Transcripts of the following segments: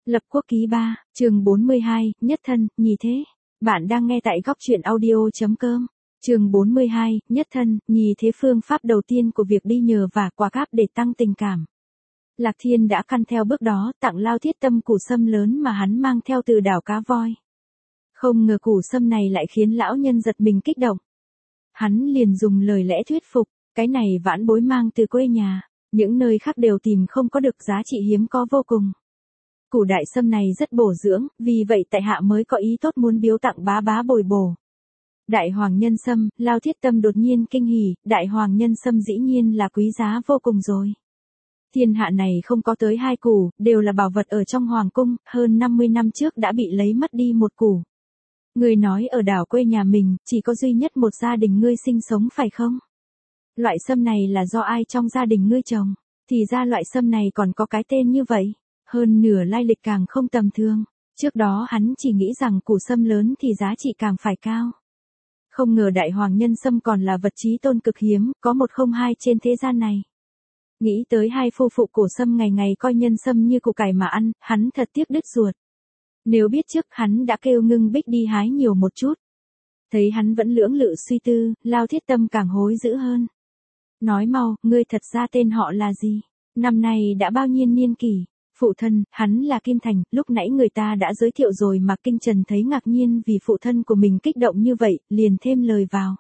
Lập Quốc Ký 3, chương 42, Nhất Thân, Nhì Thế. Bạn đang nghe tại góc truyện audio.com. Chương 42, Nhất Thân, Nhì Thế, phương pháp đầu tiên của việc đi nhờ vả quả cáp để tăng tình cảm. Lạc Thiên đã căn theo bước đó, tặng Lao Thiết Tâm củ sâm lớn mà hắn mang theo từ đảo Cá Voi. Không ngờ củ sâm này lại khiến lão nhân giật mình kích động. Hắn liền dùng lời lẽ thuyết phục, cái này vãn bối mang từ quê nhà, những nơi khác đều tìm không có được, giá trị hiếm có vô cùng. Củ đại sâm này rất bổ dưỡng, vì vậy tại hạ mới có ý tốt muốn biếu tặng bá bá bồi bổ. Đại hoàng nhân sâm, Lao Thiết Tâm đột nhiên kinh hỉ, đại hoàng nhân sâm dĩ nhiên là quý giá vô cùng rồi. Thiên hạ này không có tới 2 củ, đều là bảo vật ở trong hoàng cung, hơn 50 năm trước đã bị lấy mất đi 1 củ. Ngươi nói ở đảo quê nhà mình, chỉ có duy nhất một gia đình ngươi sinh sống phải không? Loại sâm này là do ai trong gia đình ngươi trồng? Thì ra loại sâm này còn có cái tên như vậy. Hơn nửa lai lịch càng không tầm thường. Trước đó hắn chỉ nghĩ rằng củ sâm lớn thì giá trị càng phải cao. Không ngờ đại hoàng nhân sâm còn là vật chí tôn cực hiếm, có một không hai trên thế gian này. Nghĩ tới hai phu phụ cổ sâm ngày ngày coi nhân sâm như củ cải mà ăn, hắn thật tiếc đứt ruột. Nếu biết trước hắn đã kêu Ngưng Bích đi hái nhiều một chút. Thấy hắn vẫn lưỡng lự suy tư, Lao Thiết Tâm càng hối dữ hơn. Nói mau, ngươi thật ra tên họ là gì? Năm nay đã bao nhiêu niên kỷ? Phụ thân, hắn là Kim Thành, lúc nãy người ta đã giới thiệu rồi mà Kinh Trần thấy ngạc nhiên vì phụ thân của mình kích động như vậy, liền thêm lời vào.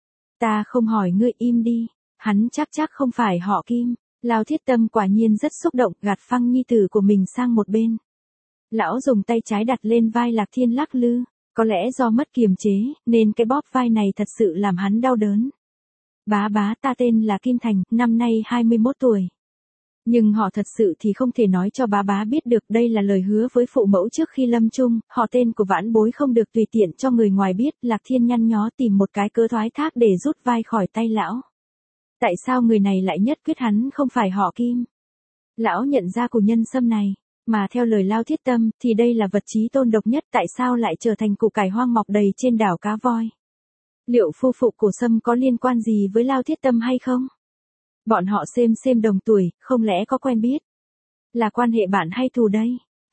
Ta không hỏi ngươi, im đi, hắn chắc không phải họ Kim. Lao Thiết Tâm quả nhiên rất xúc động, gạt phăng nhi tử của mình sang một bên. Lão dùng tay trái đặt lên vai Lạc Thiên lắc lư, có lẽ do mất kiềm chế, nên cái bóp vai này thật sự làm hắn đau đớn. Bá bá, ta tên là Kim Thành, năm nay 21 tuổi. Nhưng họ thật sự thì không thể nói cho bá bá biết được, đây là lời hứa với phụ mẫu trước khi lâm chung, họ tên của vãn bối không được tùy tiện cho người ngoài biết. Lạc Thiên nhăn nhó tìm một cái cớ thoái thác để rút vai khỏi tay lão. Tại sao người này lại nhất quyết hắn không phải họ Kim? Lão nhận ra củ nhân sâm này, mà theo lời Lao Thiết Tâm thì đây là vật chí tôn độc nhất, tại sao lại trở thành củ cải hoang mọc đầy trên đảo Cá Voi? Liệu phu phụ cổ sâm có liên quan gì với Lao Thiết Tâm hay không? Bọn họ xem đồng tuổi, không lẽ có quen biết? Là quan hệ bạn hay thù đây?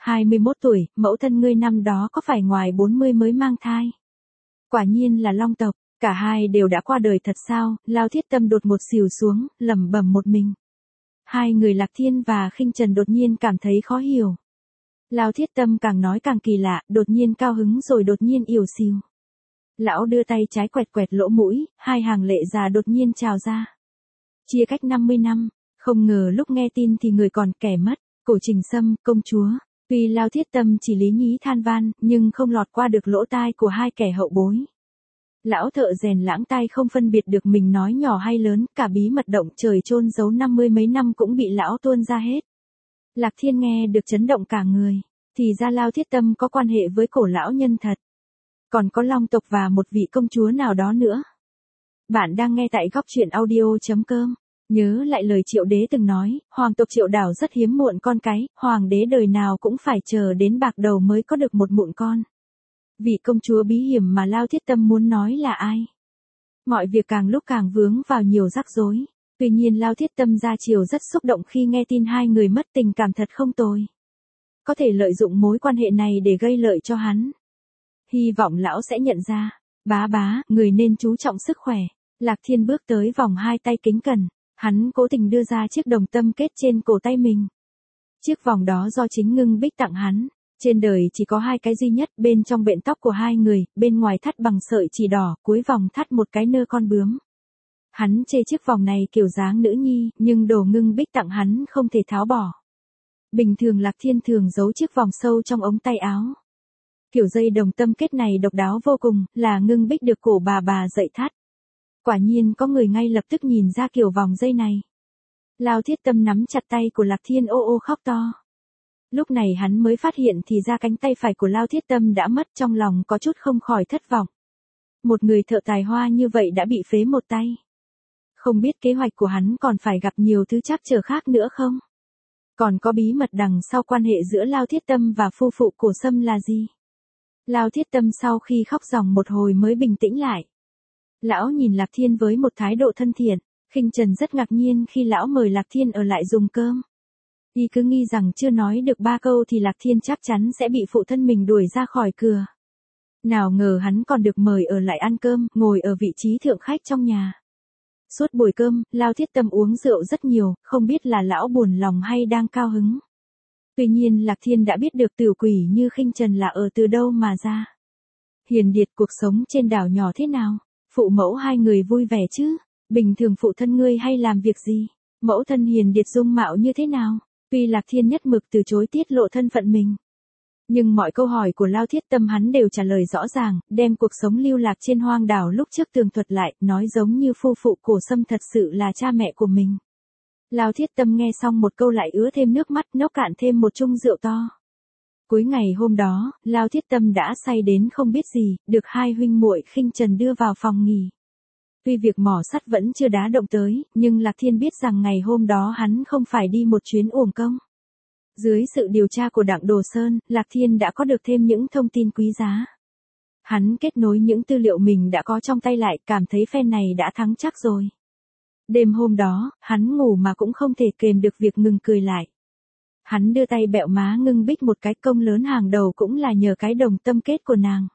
21 tuổi, mẫu thân ngươi năm đó có phải ngoài 40 mới mang thai? Quả nhiên là long tộc, cả hai đều đã qua đời thật sao? Lao Thiết Tâm đột một xỉu xuống, lẩm bẩm một mình. Hai người Lạc Thiên và Khinh Trần đột nhiên cảm thấy khó hiểu. Lao Thiết Tâm càng nói càng kỳ lạ, đột nhiên cao hứng rồi đột nhiên ỉu xìu. Lão đưa tay trái quẹt lỗ mũi, hai hàng lệ già đột nhiên trào ra. Chia cách 50 năm, không ngờ lúc nghe tin thì người còn kẻ mất, Cổ Trình Sâm, công chúa. Tuy Lao Thiết Tâm chỉ lý nhí than van, nhưng không lọt qua được lỗ tai của hai kẻ hậu bối. Lão thợ rèn lãng tai không phân biệt được mình nói nhỏ hay lớn, cả bí mật động trời chôn giấu 50 mấy năm cũng bị lão tuôn ra hết. Lạc Thiên nghe được chấn động cả người, thì ra Lao Thiết Tâm có quan hệ với cổ lão nhân thật. Còn có long tộc và một vị công chúa nào đó nữa. Bạn đang nghe tại góc truyện audio.com. Nhớ lại lời Triệu Đế từng nói, hoàng tộc Triệu đảo rất hiếm muộn con cái, hoàng đế đời nào cũng phải chờ đến bạc đầu mới có được một mụn con. Vị công chúa bí hiểm mà Lao Thiết Tâm muốn nói là ai? Mọi việc càng lúc càng vướng vào nhiều rắc rối. Tuy nhiên Lao Thiết Tâm ra chiều rất xúc động khi nghe tin hai người mất, tình cảm thật không tồi. Có thể lợi dụng mối quan hệ này để gây lợi cho hắn. Hy vọng lão sẽ nhận ra. Bá bá, người nên chú trọng sức khỏe. Lạc Thiên bước tới vòng hai tay kính cẩn. Hắn cố tình đưa ra chiếc đồng tâm kết trên cổ tay mình. Chiếc vòng đó do chính Ngưng Bích tặng hắn. Trên đời chỉ có 2 cái duy nhất, bên trong bện tóc của hai người, bên ngoài thắt bằng sợi chỉ đỏ, cuối vòng thắt một cái nơ con bướm. Hắn chê chiếc vòng này kiểu dáng nữ nhi, nhưng đồ Ngưng Bích tặng hắn không thể tháo bỏ. Bình thường Lạc Thiên thường giấu chiếc vòng sâu trong ống tay áo. Kiểu dây đồng tâm kết này độc đáo vô cùng, là Ngưng Bích được cổ bà dạy thắt. Quả nhiên có người ngay lập tức nhìn ra kiểu vòng dây này. Lao Thiết Tâm nắm chặt tay của Lạc Thiên ô khóc to. Lúc này hắn mới phát hiện thì ra cánh tay phải của Lao Thiết Tâm đã mất, trong lòng có chút không khỏi thất vọng. Một người thợ tài hoa như vậy đã bị phế một tay. Không biết kế hoạch của hắn còn phải gặp nhiều thứ trắc trở khác nữa không? Còn có bí mật đằng sau quan hệ giữa Lao Thiết Tâm và phu phụ cổ sâm là gì? Lao Thiết Tâm sau khi khóc ròng một hồi mới bình tĩnh lại. Lão nhìn Lạc Thiên với một thái độ thân thiện. Khinh Trần rất ngạc nhiên khi lão mời Lạc Thiên ở lại dùng cơm. Y cứ nghi rằng chưa nói được 3 câu thì Lạc Thiên chắc chắn sẽ bị phụ thân mình đuổi ra khỏi cửa. Nào ngờ hắn còn được mời ở lại ăn cơm, ngồi ở vị trí thượng khách trong nhà. Suốt buổi cơm, Lao Thiết Tâm uống rượu rất nhiều, không biết là lão buồn lòng hay đang cao hứng. Tuy nhiên Lạc Thiên đã biết được tiểu quỷ như Khinh Trần là ở từ đâu mà ra. Hiền Điệt, cuộc sống trên đảo nhỏ thế nào? Phụ mẫu hai người vui vẻ chứ? Bình thường phụ thân ngươi hay làm việc gì? Mẫu thân Hiền Điệt dung mạo như thế nào? Tuy Lạc Thiên nhất mực từ chối tiết lộ thân phận mình, nhưng mọi câu hỏi của Lao Thiết Tâm hắn đều trả lời rõ ràng, đem cuộc sống lưu lạc trên hoang đảo lúc trước tường thuật lại, nói giống như phu phụ Cổ Sâm thật sự là cha mẹ của mình. Lao Thiết Tâm nghe xong một câu lại ứa thêm nước mắt, nốc cạn thêm một chung rượu to. Cuối ngày hôm đó, Lao Thiết Tâm đã say đến không biết gì, được hai huynh muội Khinh Trần đưa vào phòng nghỉ. Tuy việc mỏ sắt vẫn chưa đá động tới, nhưng Lạc Thiên biết rằng ngày hôm đó hắn không phải đi một chuyến uổng công. Dưới sự điều tra của Đặng Đồ Sơn, Lạc Thiên đã có được thêm những thông tin quý giá. Hắn kết nối những tư liệu mình đã có trong tay lại, cảm thấy phe này đã thắng chắc rồi. Đêm hôm đó, hắn ngủ mà cũng không thể kềm được việc ngừng cười lại. Hắn đưa tay bẹo má Ngưng Bích một cái, công lớn hàng đầu cũng là nhờ cái đồng tâm kết của nàng.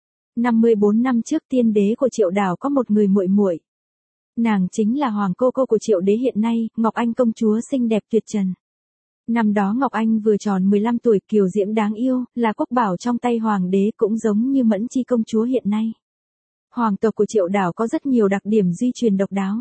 54 năm trước tiên đế của Triệu Đảo có một người muội muội. Nàng chính là hoàng cô của Triệu đế hiện nay, Ngọc Anh công chúa xinh đẹp tuyệt trần. Năm đó Ngọc Anh vừa tròn 15 tuổi, kiều diễm đáng yêu, là quốc bảo trong tay hoàng đế, cũng giống như Mẫn Chi công chúa hiện nay. Hoàng tộc của Triệu Đảo có rất nhiều đặc điểm di truyền độc đáo.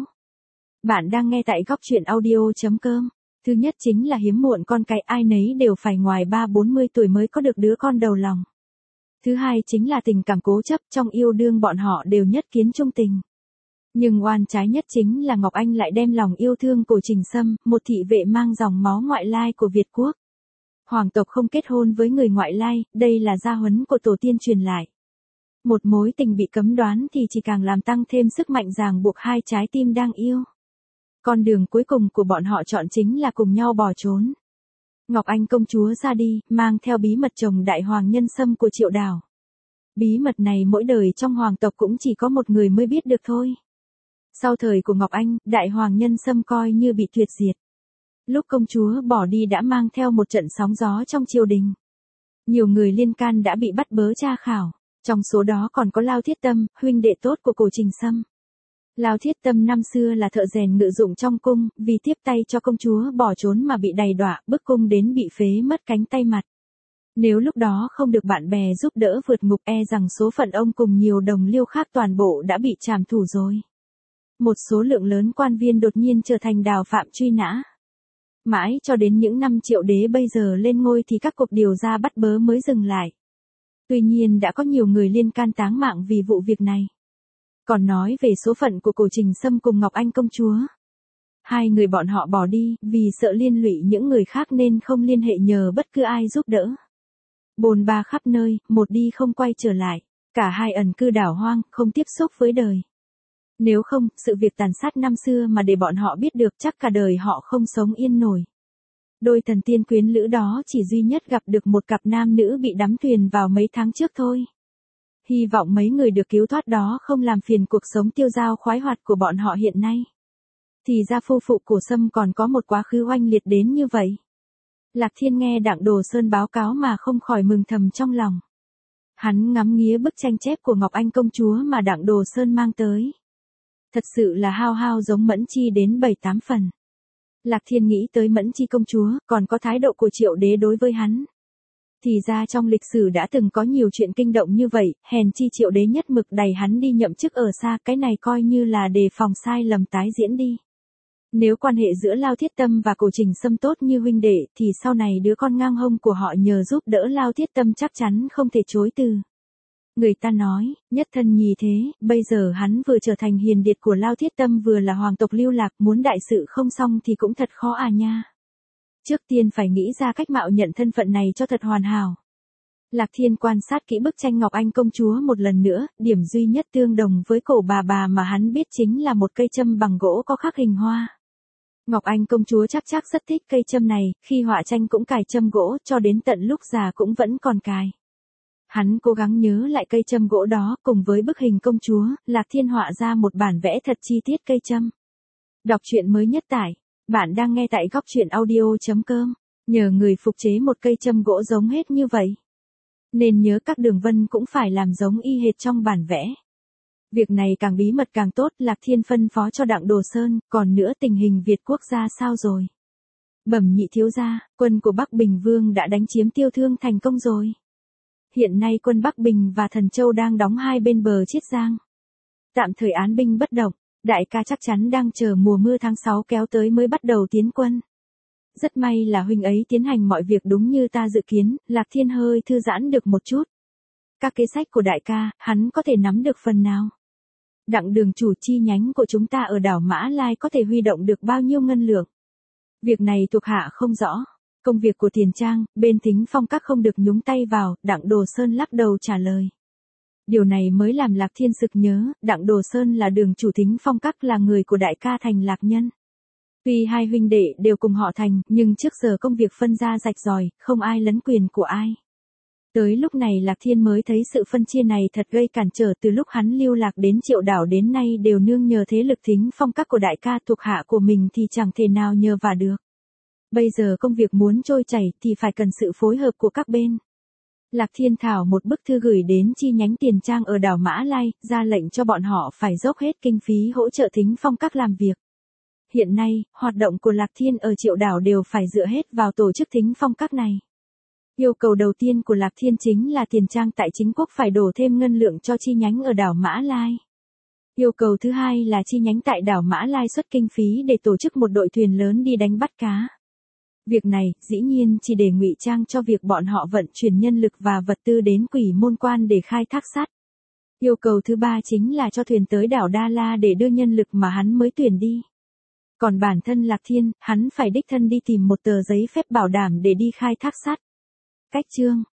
Bạn đang nghe tại góc truyện audio.com. Thứ nhất chính là hiếm muộn con cái, ai nấy đều phải ngoài 30-40 tuổi mới có được đứa con đầu lòng. Thứ hai chính là tình cảm cố chấp, trong yêu đương bọn họ đều nhất kiến trung tình. Nhưng oan trái nhất chính là Ngọc Anh lại đem lòng yêu thương Cổ Trình Sâm, một thị vệ mang dòng máu ngoại lai của Việt quốc. Hoàng tộc không kết hôn với người ngoại lai, đây là gia huấn của tổ tiên truyền lại. Một mối tình bị cấm đoán thì chỉ càng làm tăng thêm sức mạnh ràng buộc hai trái tim đang yêu. Con đường cuối cùng của bọn họ chọn chính là cùng nhau bỏ trốn. Ngọc Anh công chúa ra đi, mang theo bí mật chồng Đại Hoàng Nhân Sâm của Triệu Đảo. Bí mật này mỗi đời trong hoàng tộc cũng chỉ có một người mới biết được thôi. Sau thời của Ngọc Anh, Đại Hoàng Nhân Sâm coi như bị tuyệt diệt. Lúc công chúa bỏ đi đã mang theo một trận sóng gió trong triều đình. Nhiều người liên can đã bị bắt bớ tra khảo, trong số đó còn có Lao Thiết Tâm, huynh đệ tốt của Cổ Trình Sâm. Lao Thiết Tâm năm xưa là thợ rèn ngự dụng trong cung, vì tiếp tay cho công chúa bỏ trốn mà bị đầy đọa, bức cung đến bị phế mất cánh tay mặt. Nếu lúc đó không được bạn bè giúp đỡ vượt ngục, e rằng số phận ông cùng nhiều đồng liêu khác toàn bộ đã bị trảm thủ rồi. Một số lượng lớn quan viên đột nhiên trở thành đào phạm truy nã. Mãi cho đến những năm Triệu đế bây giờ lên ngôi thì các cuộc điều tra bắt bớ mới dừng lại. Tuy nhiên đã có nhiều người liên can táng mạng vì vụ việc này. Còn nói về số phận của Cổ Trình Sâm cùng Ngọc Anh công chúa. Hai người bọn họ bỏ đi, vì sợ liên lụy những người khác nên không liên hệ nhờ bất cứ ai giúp đỡ. Bồn ba khắp nơi, một đi không quay trở lại. Cả hai ẩn cư đảo hoang, không tiếp xúc với đời. Nếu không, sự việc tàn sát năm xưa mà để bọn họ biết được chắc cả đời họ không sống yên nổi. Đôi thần tiên quyến lữ đó chỉ duy nhất gặp được một cặp nam nữ bị đắm thuyền vào mấy tháng trước thôi. Hy vọng mấy người được cứu thoát đó không làm phiền cuộc sống tiêu dao khoái hoạt của bọn họ hiện nay. Thì ra phu phụ Cổ Sâm còn có một quá khứ oanh liệt đến như vậy. Lạc Thiên nghe Đặng Đồ Sơn báo cáo mà không khỏi mừng thầm trong lòng. Hắn ngắm nghía bức tranh chép của Ngọc Anh công chúa mà Đặng Đồ Sơn mang tới. Thật sự là hao hao giống Mẫn Chi đến 7-8 phần. Lạc Thiên nghĩ tới Mẫn Chi công chúa, còn có thái độ của Triệu đế đối với hắn. Thì ra trong lịch sử đã từng có nhiều chuyện kinh động như vậy, hèn chi Triệu đế nhất mực đẩy hắn đi nhậm chức ở xa, cái này coi như là đề phòng sai lầm tái diễn đi. Nếu quan hệ giữa Lao Thiết Tâm và Cổ Trình Sâm tốt như huynh đệ, thì sau này đứa con ngang hông của họ nhờ giúp đỡ Lao Thiết Tâm chắc chắn không thể chối từ. Người ta nói, nhất thân nhì thế, bây giờ hắn vừa trở thành hiền điệt của Lao Thiết Tâm vừa là hoàng tộc lưu lạc, muốn đại sự không xong thì cũng thật khó à nha. Trước tiên phải nghĩ ra cách mạo nhận thân phận này cho thật hoàn hảo. Lạc Thiên quan sát kỹ bức tranh Ngọc Anh công chúa một lần nữa, điểm duy nhất tương đồng với cổ bà mà hắn biết chính là một cây châm bằng gỗ có khắc hình hoa. Ngọc Anh công chúa chắc rất thích cây châm này, khi họa tranh cũng cài châm gỗ, cho đến tận lúc già cũng vẫn còn cài. Hắn cố gắng nhớ lại cây châm gỗ đó, cùng với bức hình công chúa, Lạc Thiên họa ra một bản vẽ thật chi tiết cây châm. Đọc truyện mới nhất tại, bạn đang nghe tại góc truyện audio.com. Nhờ người phục chế một cây châm gỗ giống hết như vậy. Nên nhớ các đường vân cũng phải làm giống y hệt trong bản vẽ. Việc này càng bí mật càng tốt, Lạc Thiên phân phó cho Đặng Đồ Sơn, còn nữa tình hình Việt quốc gia sao rồi? Bẩm nhị thiếu gia, quân của Bắc Bình Vương đã đánh chiếm Tiêu Thương thành công rồi. Hiện nay quân Bắc Bình và Thần Châu đang đóng hai bên bờ Chiết Giang. Tạm thời án binh bất động, đại ca chắc chắn đang chờ mùa mưa tháng 6 kéo tới mới bắt đầu tiến quân. Rất may là huynh ấy tiến hành mọi việc đúng như ta dự kiến, Lạc Thiên hơi thư giãn được một chút. Các kế sách của đại ca, hắn có thể nắm được phần nào? Đặng đường chủ chi nhánh của chúng ta ở đảo Mã Lai có thể huy động được bao nhiêu ngân lượng? Việc này thuộc hạ không rõ. Công việc của Tiền Trang, bên Thính Phong Các không được nhúng tay vào, Đặng Đồ Sơn lắc đầu trả lời. Điều này mới làm Lạc Thiên sực nhớ, Đặng Đồ Sơn là đường chủ Thính Phong Các, là người của đại ca Thành Lạc Nhân. Tuy hai huynh đệ đều cùng họ Thành, nhưng trước giờ công việc phân ra rạch ròi, không ai lấn quyền của ai. Tới lúc này Lạc Thiên mới thấy sự phân chia này thật gây cản trở, từ lúc hắn lưu lạc đến Triệu Đảo đến nay đều nương nhờ thế lực Thính Phong Các của đại ca thuộc hạ của mình thì chẳng thể nào nhờ vả được. Bây giờ công việc muốn trôi chảy thì phải cần sự phối hợp của các bên. Lạc Thiên thảo một bức thư gửi đến chi nhánh Tiền Trang ở đảo Mã Lai, ra lệnh cho bọn họ phải dốc hết kinh phí hỗ trợ Thính Phong Các làm việc. Hiện nay, hoạt động của Lạc Thiên ở Triệu Đảo đều phải dựa hết vào tổ chức Thính Phong Các này. Yêu cầu đầu tiên của Lạc Thiên chính là Tiền Trang tại chính quốc phải đổ thêm ngân lượng cho chi nhánh ở đảo Mã Lai. Yêu cầu thứ hai là chi nhánh tại đảo Mã Lai xuất kinh phí để tổ chức một đội thuyền lớn đi đánh bắt cá. Việc này, dĩ nhiên chỉ để ngụy trang cho việc bọn họ vận chuyển nhân lực và vật tư đến Quỷ Môn Quan để khai thác sắt. Yêu cầu thứ ba chính là cho thuyền tới đảo Đa La để đưa nhân lực mà hắn mới tuyển đi. Còn bản thân Lạc Thiên, hắn phải đích thân đi tìm một tờ giấy phép bảo đảm để đi khai thác sắt. Cách chương